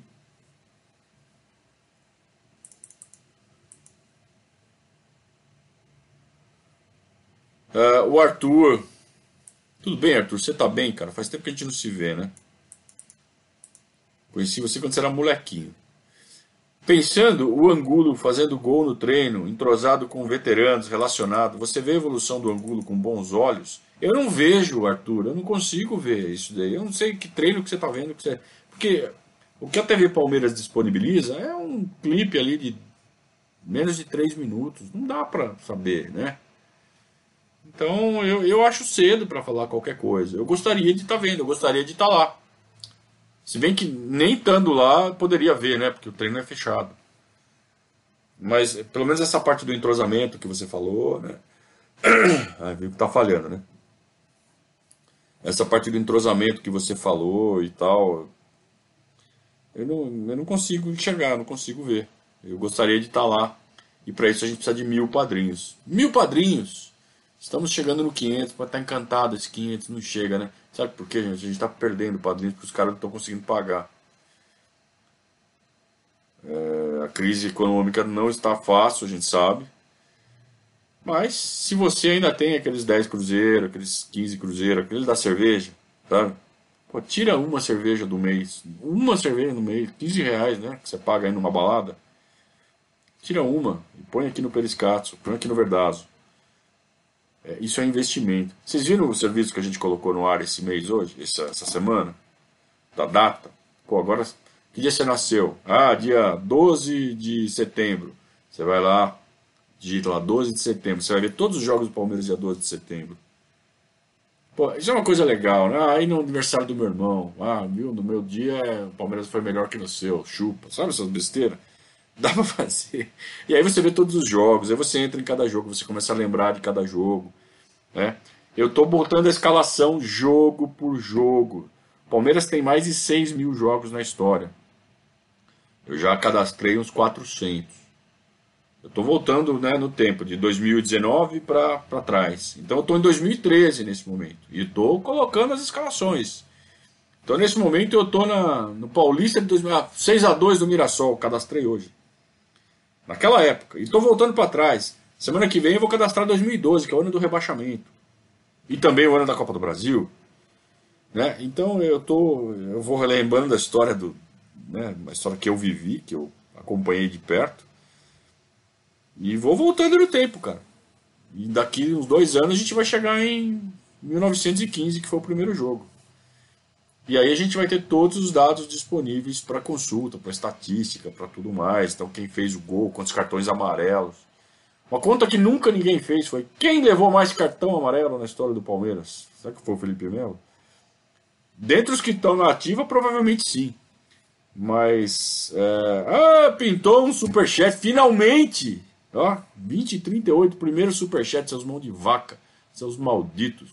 O Arthur. Tudo bem, Arthur? Você tá bem, cara? Faz tempo que a gente não se vê, né? Conheci você quando você era molequinho. Pensando o Angulo fazendo gol no treino, entrosado com veteranos, relacionado, você vê a evolução do Angulo com bons olhos? Eu não vejo, Arthur, eu não consigo ver isso daí. Eu não sei que treino que você está vendo. Porque o que a TV Palmeiras disponibiliza é um clipe ali de menos de 3 minutos. Não dá para saber, né? Então eu acho cedo para falar qualquer coisa. Eu gostaria de estar vendo, eu gostaria de estar lá. Se bem que nem estando lá poderia ver, né? Porque o treino é fechado. Mas pelo menos essa parte do entrosamento que você falou, né? Viu que tá falhando, né? Essa parte do entrosamento que você falou e tal, eu não consigo enxergar, não consigo ver. Eu gostaria de estar lá. E para isso a gente precisa de 1000 padrinhos. 1000 padrinhos! Estamos chegando no 500, pode estar encantado esse 500, não chega, né? Sabe por quê, gente? A gente está perdendo padrinhos porque os caras não estão conseguindo pagar. A crise econômica não está fácil, a gente sabe. Mas se você ainda tem aqueles 10 cruzeiros, aqueles 15 cruzeiros, aquele da cerveja, sabe? Pô, tira uma cerveja do mês. Uma cerveja no mês, R$ 15, né? Que você paga aí numa balada. Tira uma e põe aqui no Periscatso, põe aqui no Verdazo. Isso é investimento. Vocês viram o serviço que a gente colocou no ar esse mês hoje, essa semana? Da data? Pô, agora, que dia você nasceu? Ah, dia 12 de setembro. Você vai lá, digita lá, 12 de setembro. Você vai ver todos os jogos do Palmeiras dia 12 de setembro. Pô, isso é uma coisa legal, né? Aí no aniversário do meu irmão, viu, no meu dia o Palmeiras foi melhor que no seu, chupa. Sabe essas besteiras? Dá pra fazer. E aí você vê todos os jogos, aí você entra em cada jogo, você começa a lembrar de cada jogo, né? Eu tô botando a escalação jogo por jogo. O Palmeiras tem mais de 6.000 jogos na história. Eu já cadastrei uns 400. Eu tô voltando, né, no tempo, de 2019 para trás. Então eu tô em 2013 nesse momento. E tô colocando as escalações. Então nesse momento eu tô no Paulista de 6-2 do Mirassol, cadastrei hoje. Naquela época. E estou voltando para trás. Semana que vem eu vou cadastrar 2012, que é o ano do rebaixamento. E também o ano da Copa do Brasil. Né? Então eu vou relembrando a história uma história que eu vivi, que eu acompanhei de perto. E vou voltando no tempo, cara. E daqui uns 2 anos a gente vai chegar em 1915, que foi o primeiro jogo. E aí a gente vai ter todos os dados disponíveis para consulta, para estatística, para tudo mais. Então quem fez o gol, quantos cartões amarelos. Uma conta que nunca ninguém fez foi quem levou mais cartão amarelo na história do Palmeiras? Será que foi o Felipe Melo? Dentre os que estão na ativa, provavelmente sim. Mas pintou um superchat, finalmente! Ó, 20h38, primeiro superchat, seus mãos de vaca, seus malditos.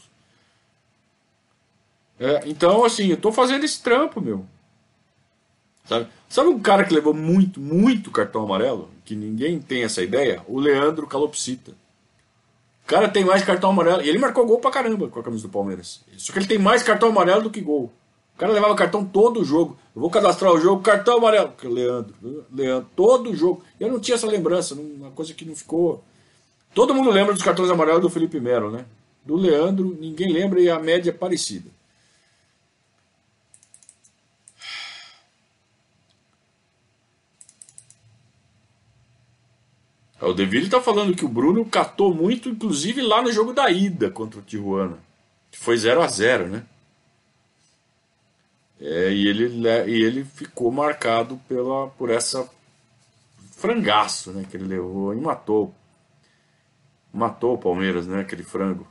Então, assim, eu tô fazendo esse trampo, meu. Sabe um cara que levou muito, muito cartão amarelo? Que ninguém tem essa ideia? O Leandro Calopsita. O cara tem mais cartão amarelo. E ele marcou gol pra caramba com a camisa do Palmeiras. Só que ele tem mais cartão amarelo do que gol. O cara levava cartão todo o jogo. Eu vou cadastrar o jogo, cartão amarelo. Leandro, todo o jogo. Eu não tinha essa lembrança, uma coisa que não ficou. Todo mundo lembra dos cartões amarelos do Felipe Melo, né? do Leandro, ninguém lembra e a média é parecida. O Deville está falando que o Bruno catou muito, inclusive lá no jogo da ida contra o Tijuana, que foi 0-0, né? E ele ficou marcado por essa frangaço, né, que ele levou e matou. Matou o Palmeiras, né, aquele frango.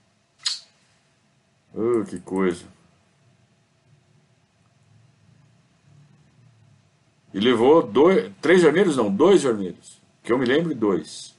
Que coisa. E levou 3 vermelhos, não, 2 vermelhos. Que eu me lembro, 2.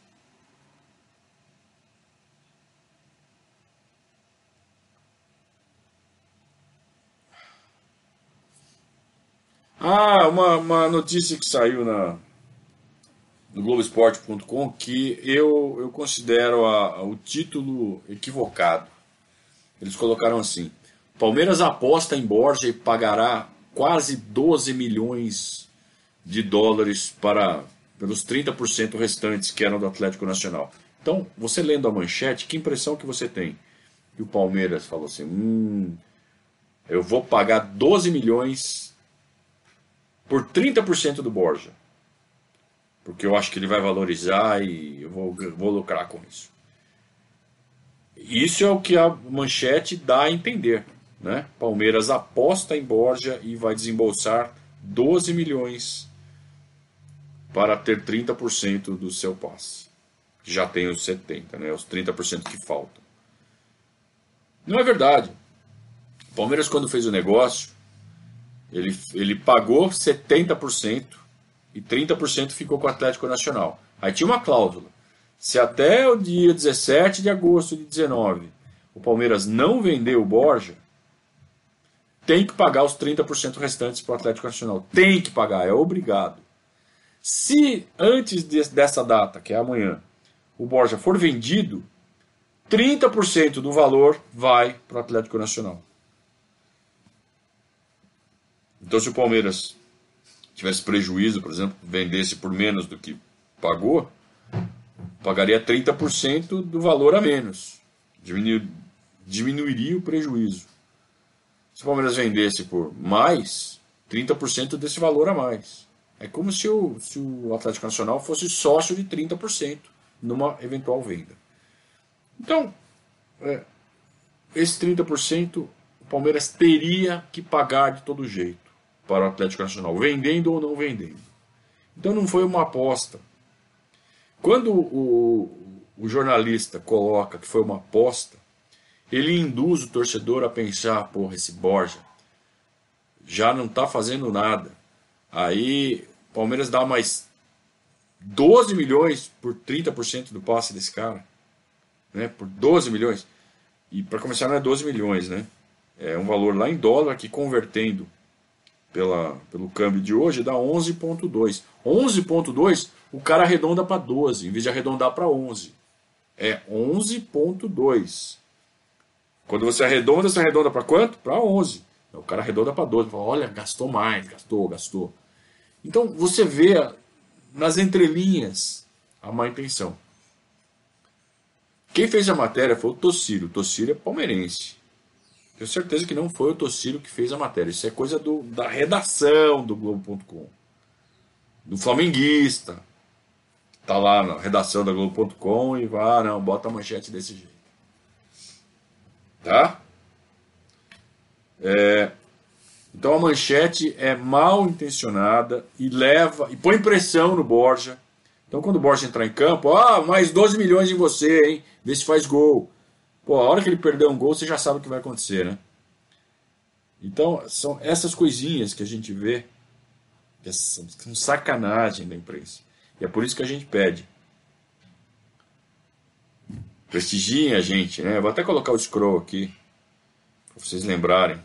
Uma notícia que saiu no Globoesporte.com que eu considero o título equivocado. Eles colocaram assim: Palmeiras aposta em Borja e pagará quase 12 milhões de dólares pelos 30% restantes que eram do Atlético Nacional. Então, você lendo a manchete, que impressão que você tem? Que o Palmeiras falou assim: eu vou pagar 12 milhões por 30% do Borja, porque eu acho que ele vai valorizar e eu vou lucrar com isso. Isso é o que a manchete dá a entender, né? Palmeiras aposta em Borja e vai desembolsar 12 milhões para ter 30% do seu passe. Já tem os 70%, né? Os 30% que faltam. Não é verdade. O Palmeiras, quando fez o negócio, ele pagou 70% e 30% ficou com o Atlético Nacional. Aí tinha uma cláusula: se até o dia 17 de agosto de 19 o Palmeiras não vender o Borja, tem que pagar os 30% restantes para o Atlético Nacional. Tem que pagar, é obrigado. Se antes dessa data, que é amanhã, o Borja for vendido, 30% do valor vai para o Atlético Nacional. Então, se o Palmeiras tivesse prejuízo, por exemplo, vendesse por menos do que pagou, pagaria 30% do valor a menos. Diminuiria o prejuízo. Se o Palmeiras vendesse por mais, 30% desse valor a mais. É como se o Atlético Nacional fosse sócio de 30% numa eventual venda. Então, esse 30% o Palmeiras teria que pagar de todo jeito para o Atlético Nacional, vendendo ou não vendendo. Então não foi uma aposta. Quando o jornalista coloca que foi uma aposta, ele induz o torcedor a pensar: porra, esse Borja já não está fazendo nada. Aí o Palmeiras dá mais 12 milhões por 30% do passe desse cara, né? Por 12 milhões. E para começar, não é 12 milhões, né? É um valor lá em dólar que, convertendo pelo câmbio de hoje, dá 11,2. 11,2 o cara arredonda para 12, em vez de arredondar para 11. É 11,2. Quando você arredonda para quanto? Para 11. O cara arredonda para 12. Fala: olha, gastou mais, gastou. Então você vê nas entrelinhas a má intenção. Quem fez a matéria foi o Tossiro. O Tossiro é palmeirense. Tenho certeza que não foi o Tossiro que fez a matéria. Isso é coisa da redação do Globo.com. Do flamenguista. Tá lá na redação da Globo.com e vai, não, bota a manchete desse jeito. Tá? Então a manchete é mal intencionada e põe pressão no Borja. Então quando o Borja entrar em campo: mais 12 milhões em você, hein? Vê se faz gol. Pô, a hora que ele perder um gol, você já sabe o que vai acontecer, né? Então, são essas coisinhas que a gente vê que são sacanagem da imprensa. E é por isso que a gente pede: prestigiem a gente, né? Vou até colocar o scroll aqui, para vocês lembrarem.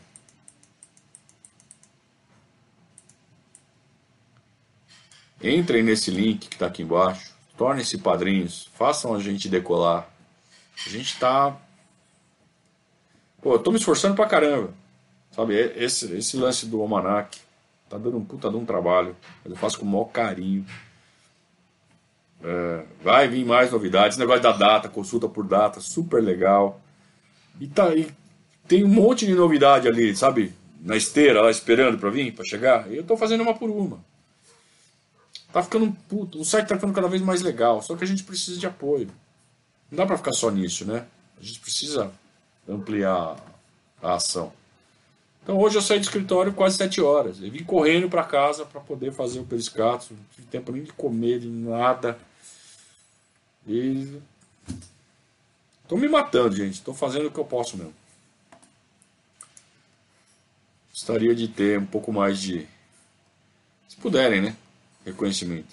Entrem nesse link que está aqui embaixo, tornem-se padrinhos, façam a gente decolar. A gente tá... Pô, eu tô me esforçando pra caramba. Sabe, esse lance do Almanac tá dando um puta de um trabalho. Eu faço com o maior carinho. Vai vir mais novidades. Esse negócio da data, consulta por data, super legal. E tem um monte de novidade ali, sabe? Na esteira, lá esperando pra vir, pra chegar. E eu tô fazendo uma por uma. Tá ficando puto. O site tá ficando cada vez mais legal. Só que a gente precisa de apoio. Não dá pra ficar só nisso, né? A gente precisa ampliar a ação. Então hoje eu saí do escritório quase 7 horas. Eu vim correndo para casa para poder fazer o periscato. Não tive tempo nem de comer, de nada. E tô me matando, gente. Tô fazendo o que eu posso mesmo. Gostaria de ter um pouco mais de, se puderem, né? Reconhecimento.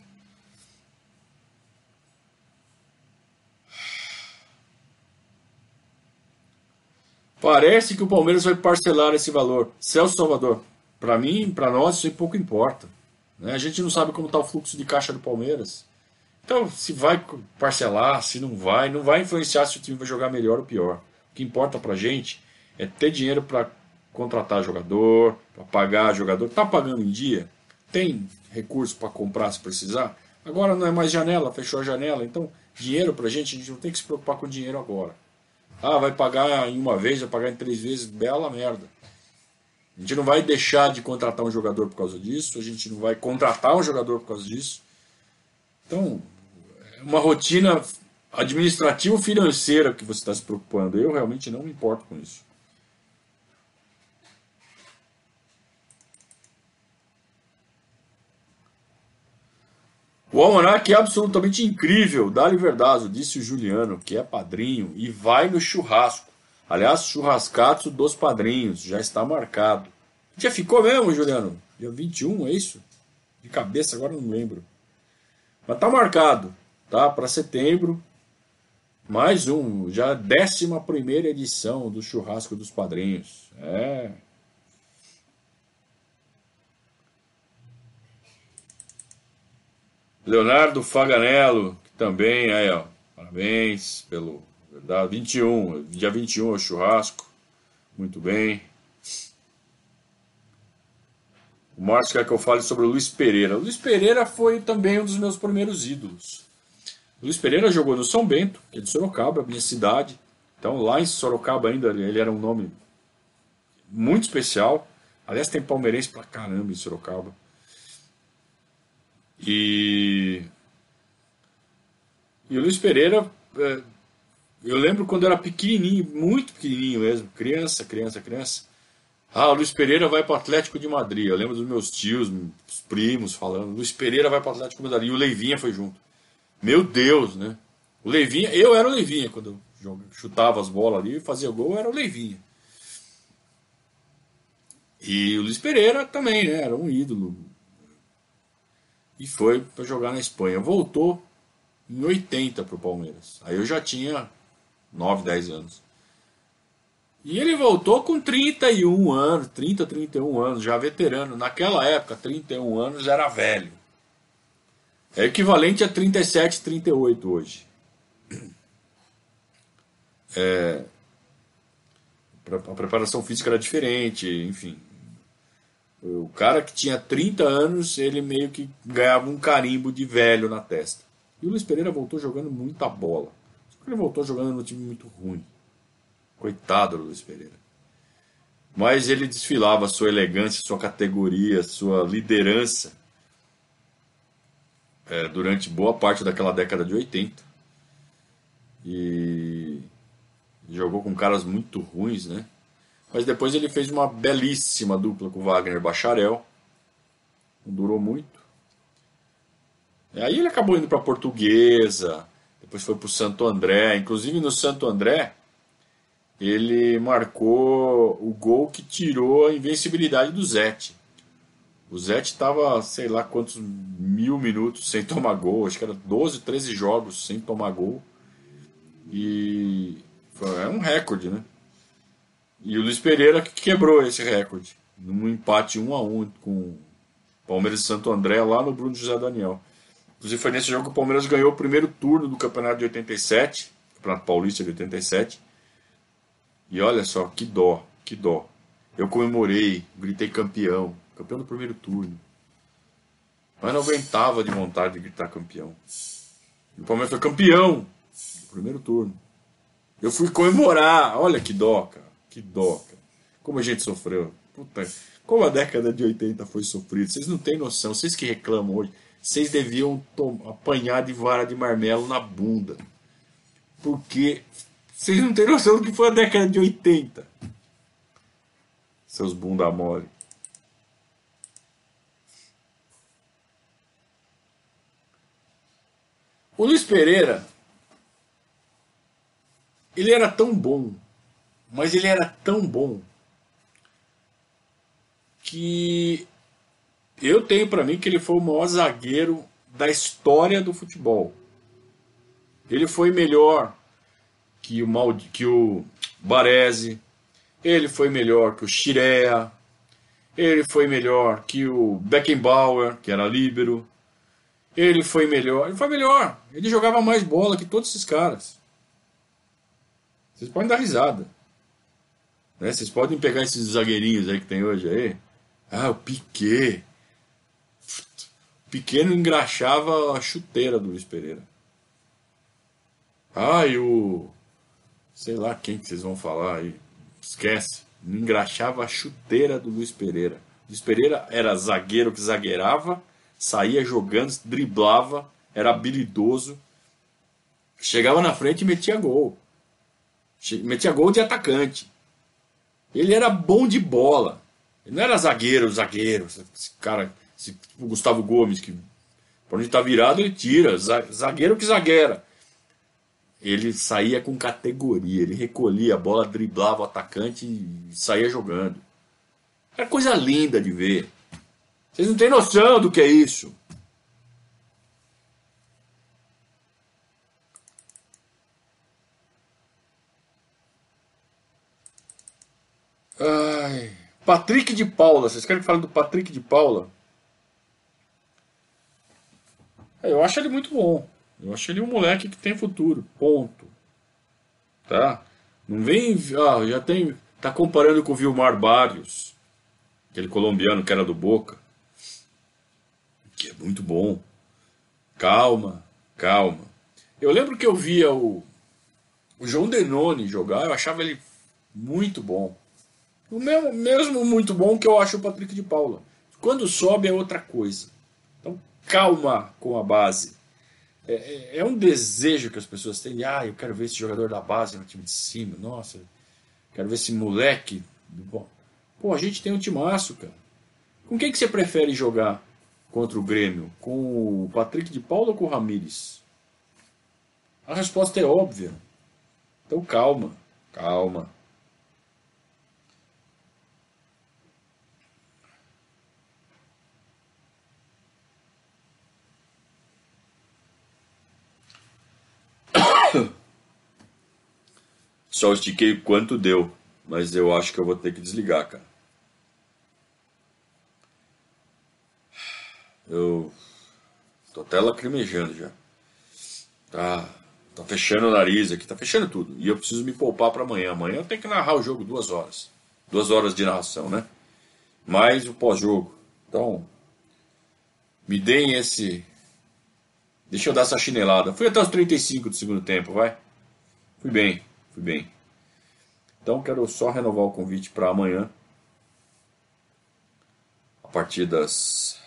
Parece que o Palmeiras vai parcelar esse valor. Celso Salvador, para mim, para nós, isso aí pouco importa. Né? A gente não sabe como está o fluxo de caixa do Palmeiras. Então, se vai parcelar, se não vai, não vai influenciar se o time vai jogar melhor ou pior. O que importa pra gente é ter dinheiro para contratar jogador, para pagar jogador. Tá pagando em dia? Tem recurso para comprar se precisar? Agora não é mais janela, fechou a janela. Então, dinheiro pra gente, a gente não tem que se preocupar com dinheiro agora. Ah, vai pagar em uma vez, vai pagar em 3 vezes, bela merda. A gente não vai deixar de contratar um jogador por causa disso, a gente não vai contratar um jogador por causa disso. Então, é uma rotina administrativo-financeira que você está se preocupando. Eu realmente não me importo com isso. O almanac é absolutamente incrível, dá-lhe verdazo, disse o Juliano, que é padrinho, e vai no churrasco. Aliás, churrascato dos padrinhos, já está marcado. Já ficou mesmo, Juliano? Dia 21, é isso? De cabeça agora não lembro. Mas tá marcado, tá? Para setembro, mais um, já 11ª edição do Churrasco dos Padrinhos. É. Leonardo Faganello, que também, aí, ó. Parabéns pelo. Verdade, 21, dia 21 é o churrasco. Muito bem. O Márcio quer que eu fale sobre o Luiz Pereira. O Luiz Pereira foi também um dos meus primeiros ídolos. O Luiz Pereira jogou no São Bento, que é de Sorocaba, minha cidade. Então lá em Sorocaba ainda ele era um nome muito especial. Aliás, tem palmeirense pra caramba em Sorocaba. E, e o Luiz Pereira, eu lembro quando era pequenininho, muito pequenininho mesmo, criança, criança, criança. Ah, o Luiz Pereira vai para o Atlético de Madrid. Eu lembro dos meus tios, os primos falando, Luiz Pereira vai para o Atlético de Madrid. E o Leivinha foi junto. Meu Deus, né? O Leivinha, eu era o Leivinha quando eu chutava as bolas ali e fazia gol, eu era o Leivinha. E o Luiz Pereira também, né? Era um ídolo. E foi para jogar na Espanha. Voltou em 80 para o Palmeiras. Aí eu já tinha 9, 10 anos. E ele voltou com 31 anos, 30, 31 anos, já veterano. Naquela época, 31 anos era velho. É equivalente a 37, 38 hoje. A preparação física era diferente, enfim. O cara que tinha 30 anos, ele meio que ganhava um carimbo de velho na testa. E o Luiz Pereira voltou jogando muita bola. Só que ele voltou jogando num time muito ruim. Coitado do Luiz Pereira. Mas ele desfilava sua elegância, sua categoria, sua liderança durante boa parte daquela década de 80. E jogou com caras muito ruins, né? Mas depois ele fez uma belíssima dupla com o Wagner Bacharel. Não durou muito. E aí ele acabou indo para a Portuguesa, depois foi para o Santo André. Inclusive no Santo André, ele marcou o gol que tirou a invencibilidade do Zete. O Zete estava, sei lá quantos 1000 minutos sem tomar gol, acho que era 12, 13 jogos sem tomar gol. E é um recorde, né? E o Luiz Pereira que quebrou esse recorde, num empate 1-1 com o Palmeiras e Santo André lá no Bruno José Daniel. Inclusive foi nesse jogo que o Palmeiras ganhou o primeiro turno do Campeonato de 87, Campeonato Paulista de 87. E olha só, que dó, que dó. Eu comemorei, gritei campeão, campeão do primeiro turno. Mas não aguentava de vontade de gritar campeão. E o Palmeiras foi campeão do primeiro turno. Eu fui comemorar. Olha que dó, cara. Que dó, cara. Como a gente sofreu. Puta, como a década de 80 foi sofrida. Vocês não têm noção. Vocês que reclamam hoje. Vocês deviam apanhar de vara de marmelo na bunda. Porque vocês não têm noção do que foi a década de 80. Seus bunda mole. O Luiz Pereira, ele era tão bom, mas ele era tão bom que eu tenho pra mim que ele foi o maior zagueiro da história do futebol. Ele foi melhor que o Baresi, ele foi melhor que o Chirea, ele foi melhor que o Beckenbauer, que era líbero, ele foi melhor, ele foi melhor, ele jogava mais bola que todos esses caras. Vocês podem dar risada, né? Vocês podem pegar esses zagueirinhos aí que tem hoje aí. Ah, o Piquet. O Piquet não engraxava a chuteira do Luiz Pereira. Ah, e o sei lá quem que vocês vão falar aí. Esquece. Não engraxava a chuteira do Luiz Pereira. Luiz Pereira era zagueiro que zagueirava, saía jogando, driblava, era habilidoso, chegava na frente e metia gol. Metia gol de atacante. Ele era bom de bola. Ele não era zagueiro, zagueiro. Esse cara, tipo o Gustavo Gomes, que por onde tá virado ele tira. Zagueiro que zagueira. Ele saía com categoria, ele recolhia a bola, driblava o atacante e saía jogando. Era coisa linda de ver. Vocês não têm noção do que é isso. Ai, Patrick de Paula, vocês querem que fale do Patrick de Paula? Eu acho ele muito bom. Eu acho ele um moleque que tem futuro. Ponto. Tá? Não vem. Ah, já tem. Tá comparando com o Vilmar Barrios, aquele colombiano que era do Boca, que é muito bom. Calma, calma. Eu lembro que eu via o João Denoni jogar, eu achava ele muito bom. O mesmo muito bom que eu acho o Patrick de Paula. Quando sobe é outra coisa. Então calma com a base. É um desejo que as pessoas têm. Ah, eu quero ver esse jogador da base no time de cima. Nossa, quero ver esse moleque. Bom, pô, a gente tem um timaço, cara. Com quem que você prefere jogar contra o Grêmio? Com o Patrick de Paula ou com o Ramires? A resposta é óbvia. Então calma, calma. Só estiquei o quanto deu, mas eu acho que eu vou ter que desligar, cara. Eu tô até lacrimejando já. Tá, tá fechando o nariz aqui, tá fechando tudo. E eu preciso me poupar para amanhã. Amanhã eu tenho que narrar o jogo 2 horas. 2 horas de narração, né? Mais o pós-jogo. Então, me deem esse. Deixa eu dar essa chinelada. Fui até os 35 do segundo tempo, vai. Fui bem, fui bem. Então quero só renovar o convite para amanhã, a partir das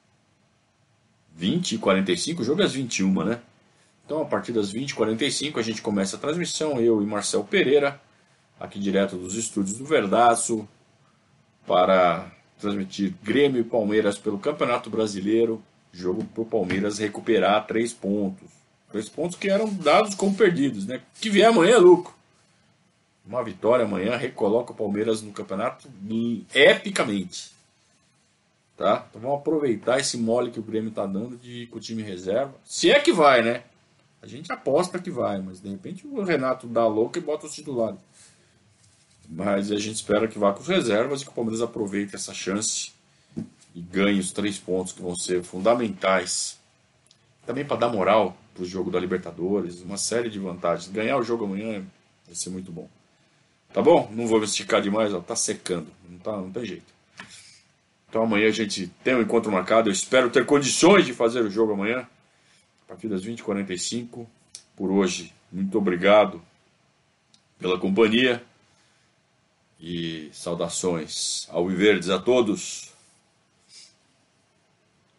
20h45, o jogo é às 21h, né? Então a partir das 20h45 a gente começa a transmissão, eu e Marcel Pereira, aqui direto dos estúdios do Verdaço, para transmitir Grêmio e Palmeiras pelo Campeonato Brasileiro, jogo para o Palmeiras recuperar 3 pontos. 3 pontos que eram dados como perdidos, né? Que vier amanhã é lucro. Uma vitória amanhã recoloca o Palmeiras no campeonato epicamente. Tá? Então vamos aproveitar esse mole que o Grêmio está dando de ir com o time reserva. Se é que vai, né? A gente aposta que vai, mas de repente o Renato dá louca e bota os titulares. Mas a gente espera que vá com os reservas e que o Palmeiras aproveite essa chance e ganhe os 3 pontos que vão ser fundamentais. Também para dar moral para o jogo da Libertadores, uma série de vantagens. Ganhar o jogo amanhã vai ser muito bom. Tá bom? Não vou me esticar demais, ó, tá secando. Não tem jeito. Então amanhã a gente tem um encontro marcado. Eu espero ter condições de fazer o jogo amanhã. A partir das 20h45. Por hoje, muito obrigado pela companhia e saudações ao Viverdes a todos.